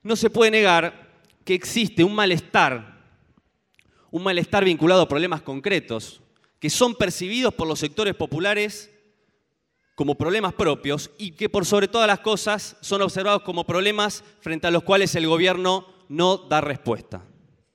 no se puede negar que existe un malestar vinculado a problemas concretos, que son percibidos por los sectores populares como problemas propios y que por sobre todas las cosas son observados como problemas frente a los cuales el gobierno no da respuesta.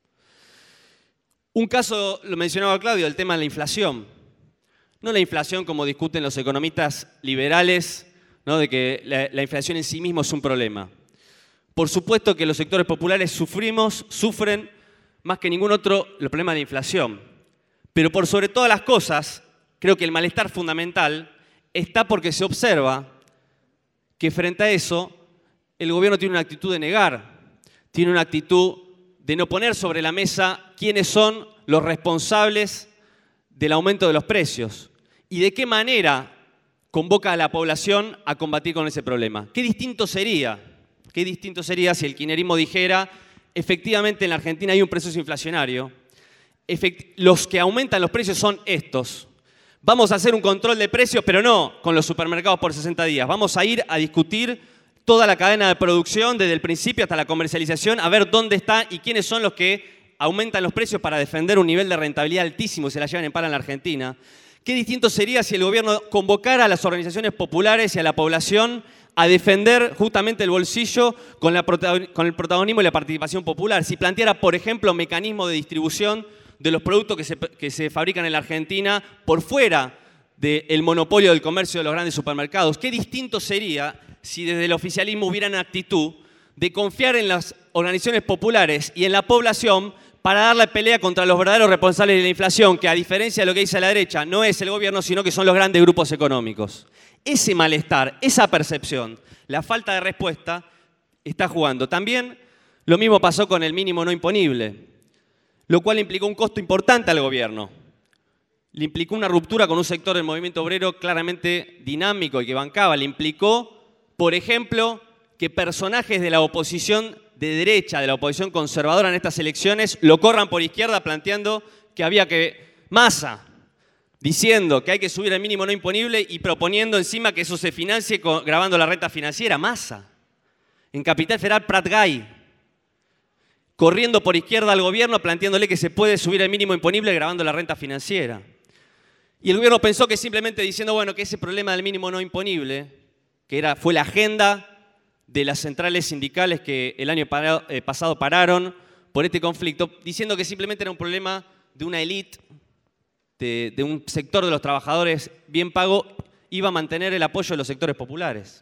Un caso lo mencionaba Claudio, el tema de la inflación. No la inflación como discuten los economistas liberales, ¿no?, de que la inflación en sí mismo es un problema. Por supuesto que los sectores populares sufren más que ningún otro el problema de la inflación. Pero por sobre todas las cosas, creo que el malestar fundamental está porque se observa que frente a eso el gobierno tiene una actitud de negar, tiene una actitud de no poner sobre la mesa quiénes son los responsables del aumento de los precios y de qué manera convoca a la población a combatir con ese problema. ¿Qué distinto sería si el kirchnerismo dijera efectivamente en la Argentina hay un proceso inflacionario, los que aumentan los precios son estos? Vamos a hacer un control de precios, pero no con los supermercados por 60 días. Vamos a ir a discutir toda la cadena de producción, desde el principio hasta la comercialización, a ver dónde está y quiénes son los que aumentan los precios para defender un nivel de rentabilidad altísimo y se la llevan en pala en la Argentina. Qué distinto sería si el gobierno convocara a las organizaciones populares y a la población a defender justamente el bolsillo con el protagonismo y la participación popular. Si planteara, por ejemplo, mecanismos de distribución de los productos que se fabrican en la Argentina por fuera del monopolio del comercio de los grandes supermercados. Qué distinto sería si desde el oficialismo hubiera una actitud de confiar en las organizaciones populares y en la población para dar la pelea contra los verdaderos responsables de la inflación, que a diferencia de lo que dice la derecha, no es el gobierno, sino que son los grandes grupos económicos. Ese malestar, esa percepción, la falta de respuesta, está jugando. También lo mismo pasó con el mínimo no imponible, lo cual implicó un costo importante al gobierno. Le implicó una ruptura con un sector del movimiento obrero claramente dinámico y que bancaba. Le implicó, por ejemplo, que personajes de la oposición de derecha, de la oposición conservadora en estas elecciones, lo corran por izquierda planteando que había que Massa, diciendo que hay que subir el mínimo no imponible y proponiendo encima que eso se financie grabando la renta financiera. Massa. En Capital Federal, Prat Gay, corriendo por izquierda al gobierno planteándole que se puede subir el mínimo imponible grabando la renta financiera. Y el gobierno pensó que simplemente diciendo, bueno, que ese problema del mínimo no imponible, que fue la agenda de las centrales sindicales que el año pasado pararon por este conflicto, diciendo que simplemente era un problema de una élite, de un sector de los trabajadores bien pago, iba a mantener el apoyo de los sectores populares.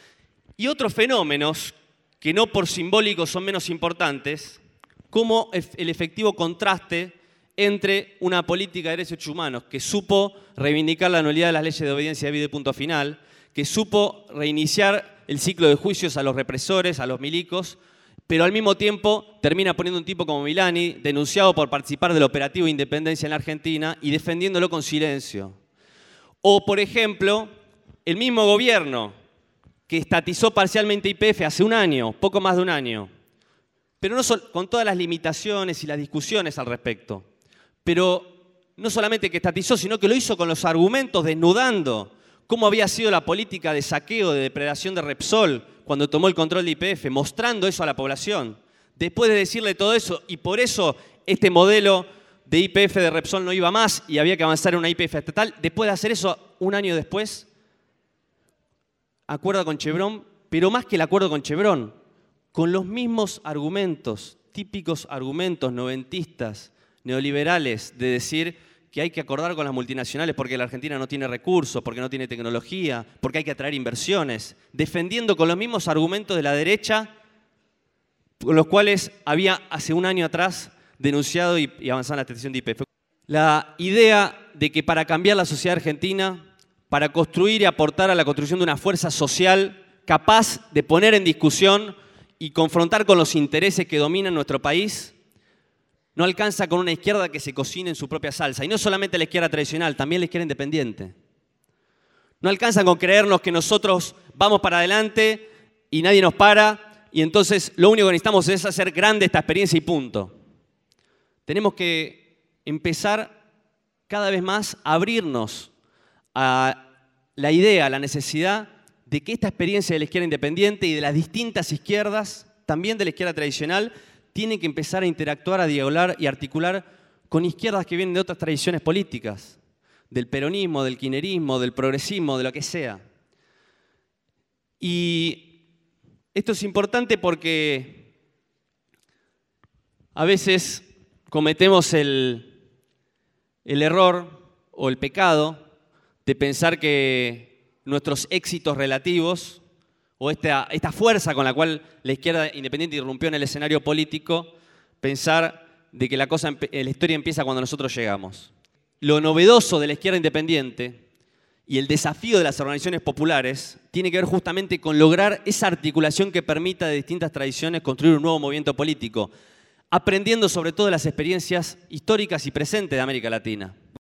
Y otros fenómenos que no por simbólicos son menos importantes, como el efectivo contraste entre una política de derechos humanos que supo reivindicar la nulidad de las leyes de obediencia debida y punto final, que supo reiniciar el ciclo de juicios a los represores, a los milicos, pero al mismo tiempo termina poniendo un tipo como Milani, denunciado por participar del operativo de Independencia en la Argentina y defendiéndolo con silencio. O, por ejemplo, el mismo gobierno que estatizó parcialmente YPF hace un año, poco más de un año, pero no con todas las limitaciones y las discusiones al respecto. Pero no solamente que estatizó, sino que lo hizo con los argumentos desnudando cómo había sido la política de saqueo, de depredación de Repsol cuando tomó el control de YPF, mostrando eso a la población. Después de decirle todo eso, y por eso este modelo de YPF de Repsol no iba más y había que avanzar en una YPF estatal, después de hacer eso un año después, acuerda con Chevron, pero más que el acuerdo con Chevron, con los mismos argumentos, típicos argumentos noventistas, neoliberales, de decir que hay que acordar con las multinacionales porque la Argentina no tiene recursos, porque no tiene tecnología, porque hay que atraer inversiones, defendiendo con los mismos argumentos de la derecha, con los cuales había hace un año atrás denunciado y avanzado en la extensión de YPF. La idea de que para cambiar la sociedad argentina, para construir y aportar a la construcción de una fuerza social capaz de poner en discusión y confrontar con los intereses que dominan nuestro país, no alcanza con una izquierda que se cocine en su propia salsa. Y no solamente la izquierda tradicional, también la izquierda independiente. No alcanza con creernos que nosotros vamos para adelante y nadie nos para, y entonces lo único que necesitamos es hacer grande esta experiencia y punto. Tenemos que empezar cada vez más a abrirnos a la idea, a la necesidad de que esta experiencia de la izquierda independiente y de las distintas izquierdas también de la izquierda tradicional, tienen que empezar a interactuar, a dialogar y articular con izquierdas que vienen de otras tradiciones políticas, del peronismo, del kirchnerismo, del progresismo, de lo que sea. Y esto es importante porque a veces cometemos el error o el pecado de pensar que nuestros éxitos relativos o esta fuerza con la cual la izquierda independiente irrumpió en el escenario político, pensar de que la historia empieza cuando nosotros llegamos. Lo novedoso de la izquierda independiente y el desafío de las organizaciones populares tiene que ver justamente con lograr esa articulación que permita de distintas tradiciones construir un nuevo movimiento político, aprendiendo sobre todo de las experiencias históricas y presentes de América Latina.